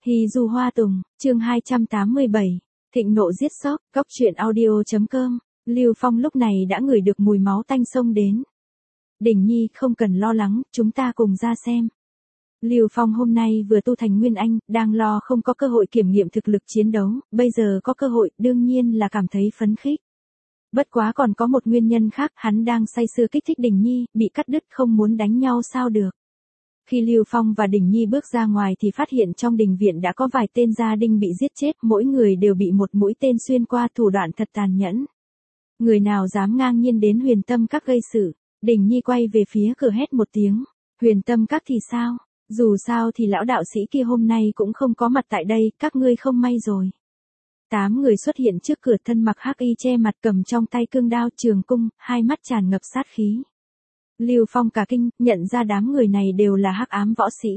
Hy Du Hoa Tùng, chương 287, thịnh nộ giết sóc, góc truyện audio.com, Lưu Phong lúc này đã ngửi được mùi máu tanh xông đến. Đình Nhi không cần lo lắng, chúng ta cùng ra xem. Lưu Phong hôm nay vừa tu thành Nguyên Anh, đang lo không có cơ hội kiểm nghiệm thực lực chiến đấu, bây giờ có cơ hội, đương nhiên là cảm thấy phấn khích. Bất quá còn có một nguyên nhân khác, hắn đang say sưa kích thích Đình Nhi, bị cắt đứt không muốn đánh nhau sao được. Khi Lưu Phong và Đình Nhi bước ra ngoài thì phát hiện trong đình viện đã có vài tên gia đình bị giết chết, mỗi người đều bị một mũi tên xuyên qua, thủ đoạn thật tàn nhẫn. Người nào dám ngang nhiên đến Huyền Tâm Các gây sự? Đình Nhi quay về phía cửa hét một tiếng. Huyền Tâm Các thì sao? Dù sao thì lão đạo sĩ kia hôm nay cũng không có mặt tại đây, các ngươi không may rồi. 8 người xuất hiện trước cửa, thân mặc hắc y che mặt, cầm trong tay cương đao trường cung, hai mắt tràn ngập sát khí. Lưu Phong cả kinh, nhận ra đám người này đều là hắc ám võ sĩ.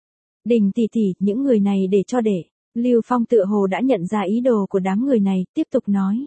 Đình tỷ tỷ, những người này để cho đệ. Lưu Phong tựa hồ đã nhận ra ý đồ của đám người này, tiếp tục nói.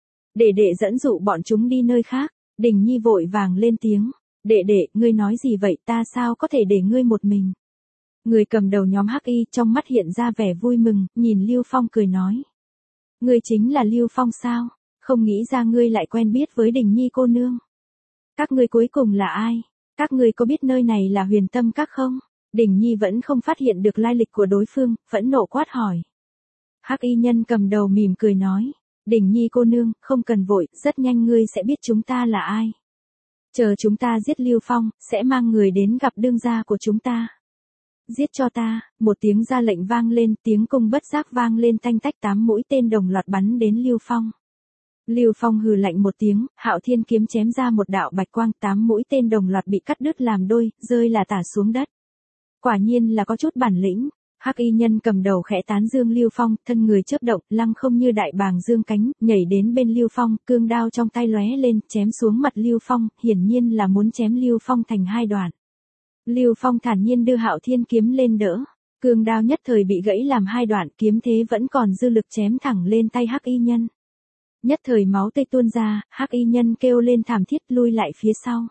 Đệ dẫn dụ bọn chúng đi nơi khác. Đình Nhi vội vàng lên tiếng. Đệ, ngươi nói gì vậy, ta sao có thể để ngươi một mình. Người cầm đầu nhóm hắc y trong mắt hiện ra vẻ vui mừng, nhìn Lưu Phong cười nói. Ngươi chính là Lưu Phong sao? Không nghĩ ra ngươi lại quen biết với Đình Nhi cô nương. Các ngươi cuối cùng là ai? Các ngươi có biết nơi này là Huyền Tâm Các không? Đình Nhi vẫn không phát hiện được lai lịch của đối phương, phẫn nộ quát hỏi. Hắc y nhân cầm đầu mỉm cười nói. Đình Nhi cô nương, không cần vội, rất nhanh ngươi sẽ biết chúng ta là ai. Chờ chúng ta giết Lưu Phong, sẽ mang người đến gặp đương gia của chúng ta. Giết cho ta, một tiếng ra lệnh vang lên, tiếng cung bất giác vang lên tanh tách, 8 mũi tên đồng loạt bắn đến Lưu Phong. Lưu Phong hừ lạnh một tiếng, Hạo Thiên kiếm chém ra một đạo bạch quang, 8 mũi tên đồng loạt bị cắt đứt làm đôi, rơi là tả xuống đất. Quả nhiên là có chút bản lĩnh. Hắc y nhân cầm đầu khẽ tán dương Lưu Phong, thân người chớp động, lăng không như đại bàng dương cánh, nhảy đến bên Lưu Phong, cương đao trong tay lóe lên, chém xuống mặt Lưu Phong, hiển nhiên là muốn chém Lưu Phong thành hai đoạn. Lưu Phong thản nhiên đưa Hạo Thiên kiếm lên đỡ, cương đao nhất thời bị gãy làm hai đoạn, kiếm thế vẫn còn dư lực chém thẳng lên tay hắc y nhân. Nhất thời máu tươi tuôn ra, hắc y nhân kêu lên thảm thiết, lui lại phía sau.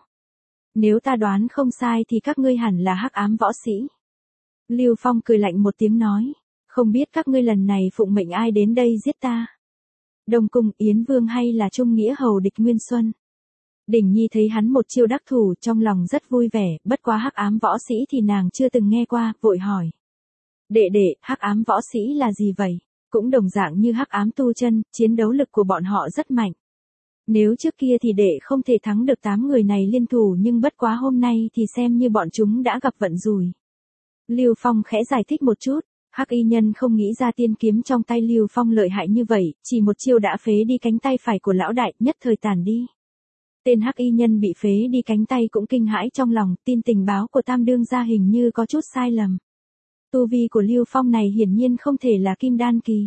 Nếu ta đoán không sai thì các ngươi hẳn là hắc ám võ sĩ. Lưu Phong cười lạnh một tiếng nói, không biết các ngươi lần này phụng mệnh ai đến đây giết ta. Đông Cung, Yến Vương hay là Trung Nghĩa hầu địch Nguyên Xuân. Đình Nhi thấy hắn một chiêu đắc thủ, trong lòng rất vui vẻ, bất quá hắc ám võ sĩ thì nàng chưa từng nghe qua, vội hỏi. Đệ, hắc ám võ sĩ là gì vậy? Cũng đồng dạng như hắc ám tu chân, chiến đấu lực của bọn họ rất mạnh. Nếu trước kia thì đệ không thể thắng được 8 người này liên thủ, nhưng bất quá hôm nay thì xem như bọn chúng đã gặp vận rủi. Lưu Phong khẽ giải thích một chút, hắc y nhân không nghĩ ra tiên kiếm trong tay Lưu Phong lợi hại như vậy, chỉ một chiêu đã phế đi cánh tay phải của lão đại, nhất thời tàn đi. Tên hắc y nhân bị phế đi cánh tay cũng kinh hãi trong lòng, tin tình báo của Tam đương gia hình như có chút sai lầm. Tu vi của Lưu Phong này hiển nhiên không thể là kim đan kỳ.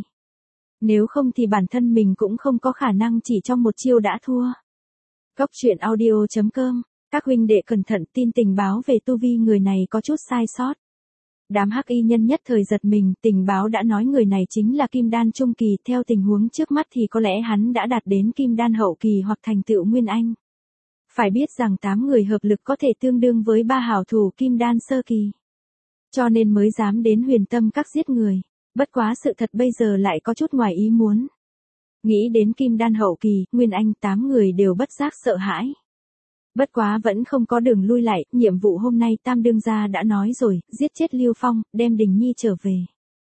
Nếu không thì bản thân mình cũng không có khả năng chỉ trong một chiêu đã thua. Góc truyện audio.com, các huynh đệ cẩn thận, tin tình báo về tu vi người này có chút sai sót. Đám hắc y nhân nhất thời giật mình, tình báo đã nói người này chính là kim đan trung kỳ, theo tình huống trước mắt thì có lẽ hắn đã đạt đến kim đan hậu kỳ hoặc thành tựu Nguyên Anh. Phải biết rằng 8 người hợp lực có thể tương đương với 3 hảo thủ kim đan sơ kỳ. Cho nên mới dám đến Huyền Tâm Các giết người. Bất quá sự thật bây giờ lại có chút ngoài ý muốn. Nghĩ đến kim đan hậu kỳ, Nguyên Anh, 8 người đều bất giác sợ hãi. Bất quá vẫn không có đường lui lại, nhiệm vụ hôm nay Tam đương gia đã nói rồi, giết chết Lưu Phong, đem Đình Nhi trở về.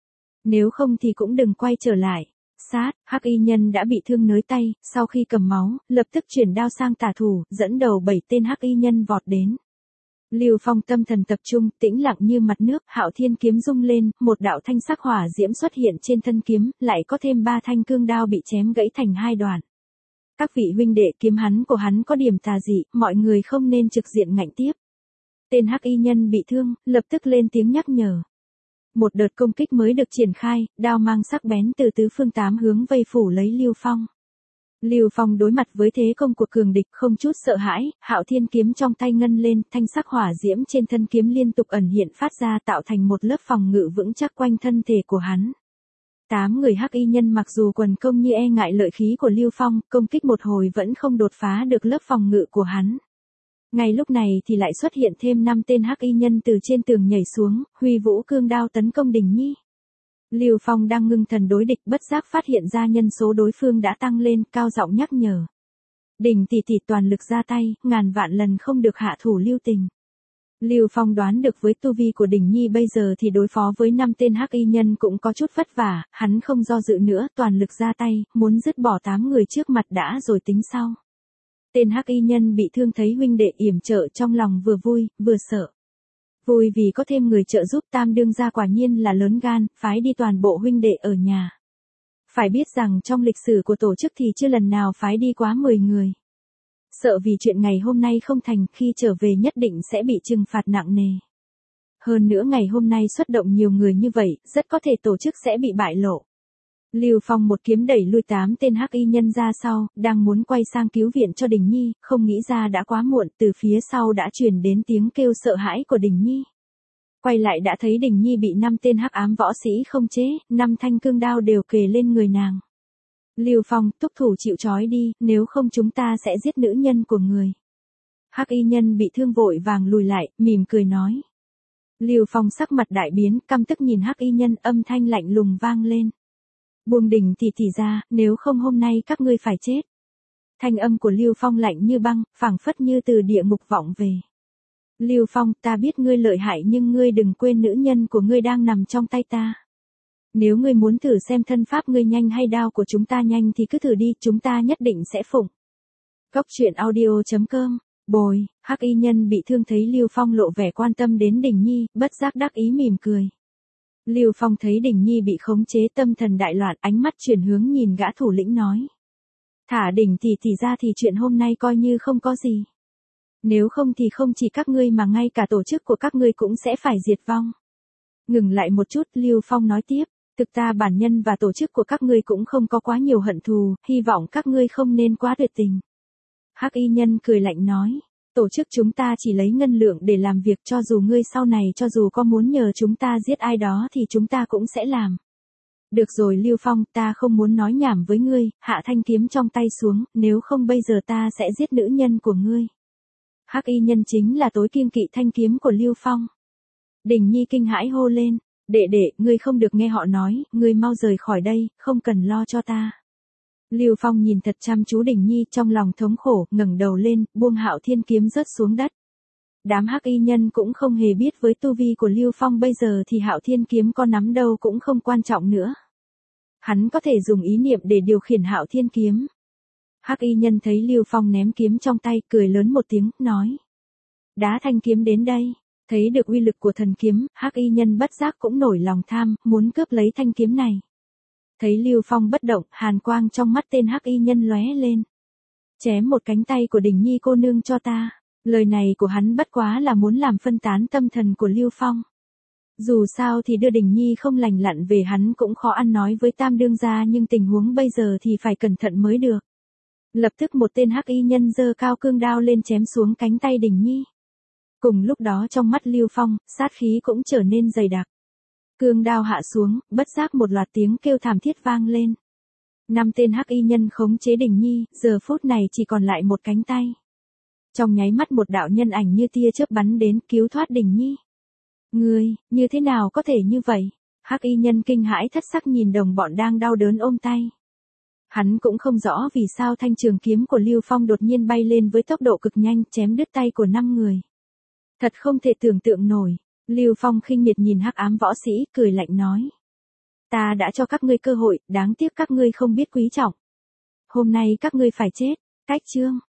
Nếu không thì cũng đừng quay trở lại. Sát, hắc y nhân đã bị thương nới tay, sau khi cầm máu, lập tức chuyển đao sang tả thủ, dẫn đầu 7 tên hắc y nhân vọt đến. Lưu Phong tâm thần tập trung, tĩnh lặng như mặt nước, Hạo Thiên kiếm rung lên, một đạo thanh sắc hỏa diễm xuất hiện trên thân kiếm, lại có thêm 3 thanh cương đao bị chém gãy thành hai đoạn. Các vị huynh đệ, kiếm hắn của hắn có điểm tà dị, mọi người không nên trực diện ngạnh tiếp. Tên hắc y nhân bị thương, lập tức lên tiếng nhắc nhở. Một đợt công kích mới được triển khai, đao mang sắc bén từ tứ phương 8 hướng vây phủ lấy Lưu Phong. Lưu Phong đối mặt với thế công của cường địch không chút sợ hãi, Hạo Thiên kiếm trong tay ngân lên, thanh sắc hỏa diễm trên thân kiếm liên tục ẩn hiện phát ra, tạo thành một lớp phòng ngự vững chắc quanh thân thể của hắn. 8 người hắc y nhân mặc dù quần công như e ngại lợi khí của Lưu Phong, công kích một hồi vẫn không đột phá được lớp phòng ngự của hắn. Ngay lúc này thì lại xuất hiện thêm 5 tên hắc y nhân từ trên tường nhảy xuống, huy vũ cương đao tấn công Đình Nhi. Lưu Phong đang ngưng thần đối địch bất giác phát hiện ra nhân số đối phương đã tăng lên, cao giọng nhắc nhở. Đình tỷ tỷ toàn lực ra tay, ngàn vạn lần không được hạ thủ lưu tình. Lưu Phong đoán được với tu vi của Đình Nhi bây giờ thì đối phó với 5 tên hắc y nhân cũng có chút vất vả, hắn không do dự nữa, toàn lực ra tay, muốn dứt bỏ 8 người trước mặt đã rồi tính sau. Tên hắc y nhân bị thương thấy huynh đệ yểm trợ trong lòng vừa vui, vừa sợ. Vui vì có thêm người trợ giúp, tam đương gia quả nhiên là lớn gan, phái đi toàn bộ huynh đệ ở nhà. Phải biết rằng trong lịch sử của tổ chức thì chưa lần nào phái đi quá 10 người. Sợ vì chuyện ngày hôm nay không thành, khi trở về nhất định sẽ bị trừng phạt nặng nề. Hơn nữa ngày hôm nay xuất động nhiều người như vậy, rất có thể tổ chức sẽ bị bại lộ. Lưu Phong một kiếm đẩy lui 8 tên hắc y nhân ra sau, đang muốn quay sang cứu viện cho Đình Nhi, không nghĩ ra đã quá muộn, từ phía sau đã truyền đến tiếng kêu sợ hãi của Đình Nhi. Quay lại đã thấy Đình Nhi bị 5 tên hắc ám võ sĩ không chế, 5 thanh cương đao đều kề lên người nàng. Lưu Phong, thúc thủ chịu trói đi, nếu không chúng ta sẽ giết nữ nhân của người. Hắc y nhân bị thương vội vàng lùi lại, mỉm cười nói. Lưu Phong sắc mặt đại biến, căm tức nhìn hắc y nhân, âm thanh lạnh lùng vang lên. Buông Đình tỷ tỷ ra, nếu không hôm nay các ngươi phải chết. Thanh âm của Lưu Phong lạnh như băng, phảng phất như từ địa ngục vọng về. Lưu Phong, ta biết ngươi lợi hại nhưng ngươi đừng quên nữ nhân của ngươi đang nằm trong tay ta. Nếu ngươi muốn thử xem thân pháp ngươi nhanh hay đao của chúng ta nhanh thì cứ thử đi, chúng ta nhất định sẽ phụng. Góc truyện audio.com. Bồi, hắc y nhân bị thương thấy Lưu Phong lộ vẻ quan tâm đến Đình Nhi, bất giác đắc ý mỉm cười. Lưu Phong thấy Đình Nhi bị khống chế, tâm thần đại loạn, ánh mắt chuyển hướng nhìn gã thủ lĩnh nói. Thả Đình tỷ tỷ ra thì chuyện hôm nay coi như không có gì. Nếu không thì không chỉ các ngươi mà ngay cả tổ chức của các ngươi cũng sẽ phải diệt vong. Ngừng lại một chút, Lưu Phong nói tiếp. Thực ta bản nhân và tổ chức của các ngươi cũng không có quá nhiều hận thù, hy vọng các ngươi không nên quá tuyệt tình. Hắc y nhân cười lạnh nói, tổ chức chúng ta chỉ lấy ngân lượng để làm việc, cho dù ngươi sau này cho dù có muốn nhờ chúng ta giết ai đó thì chúng ta cũng sẽ làm. Được rồi Lưu Phong, ta không muốn nói nhảm với ngươi, hạ thanh kiếm trong tay xuống, nếu không bây giờ ta sẽ giết nữ nhân của ngươi. Hắc y nhân chính là tối kiêng kỵ thanh kiếm của Lưu Phong. Đình Nhi kinh hãi hô lên. Đệ đệ, ngươi không được nghe họ nói, ngươi mau rời khỏi đây, không cần lo cho ta. Lưu Phong nhìn thật chăm chú Đình Nhi, trong lòng thống khổ, ngẩng đầu lên, buông Hạo Thiên kiếm rớt xuống đất. Đám hắc y nhân cũng không hề biết với tu vi của Lưu Phong bây giờ thì Hạo Thiên kiếm có nắm đâu cũng không quan trọng nữa. Hắn có thể dùng ý niệm để điều khiển Hạo Thiên kiếm. Hắc y nhân thấy Lưu Phong ném kiếm trong tay, cười lớn một tiếng, nói. Đá thanh kiếm đến đây. Thấy được uy lực của thần kiếm, hắc y nhân bất giác cũng nổi lòng tham, muốn cướp lấy thanh kiếm này. Thấy Lưu Phong bất động, hàn quang trong mắt tên hắc y nhân lóe lên. Chém một cánh tay của Đình Nhi cô nương cho ta. Lời này của hắn bất quá là muốn làm phân tán tâm thần của Lưu Phong. Dù sao thì đưa Đình Nhi không lành lặn về hắn cũng khó ăn nói với tam đương gia, nhưng tình huống bây giờ thì phải cẩn thận mới được. Lập tức một tên hắc y nhân giơ cao cương đao lên chém xuống cánh tay Đình Nhi. Cùng lúc đó trong mắt Lưu Phong, sát khí cũng trở nên dày đặc. Cương đao hạ xuống, bất giác một loạt tiếng kêu thảm thiết vang lên. 5 tên hắc y nhân khống chế Đình Nhi, giờ phút này chỉ còn lại một cánh tay. Trong nháy mắt một đạo nhân ảnh như tia chớp bắn đến cứu thoát Đình Nhi. Ngươi, như thế nào có thể như vậy? Hắc y nhân kinh hãi thất sắc nhìn đồng bọn đang đau đớn ôm tay. Hắn cũng không rõ vì sao thanh trường kiếm của Lưu Phong đột nhiên bay lên với tốc độ cực nhanh, chém đứt tay của 5 người. Thật không thể tưởng tượng nổi. Lưu Phong khinh miệt nhìn hắc ám võ sĩ, cười lạnh nói. Ta đã cho các ngươi cơ hội, đáng tiếc các ngươi không biết quý trọng. Hôm nay các ngươi phải chết. Cách chương.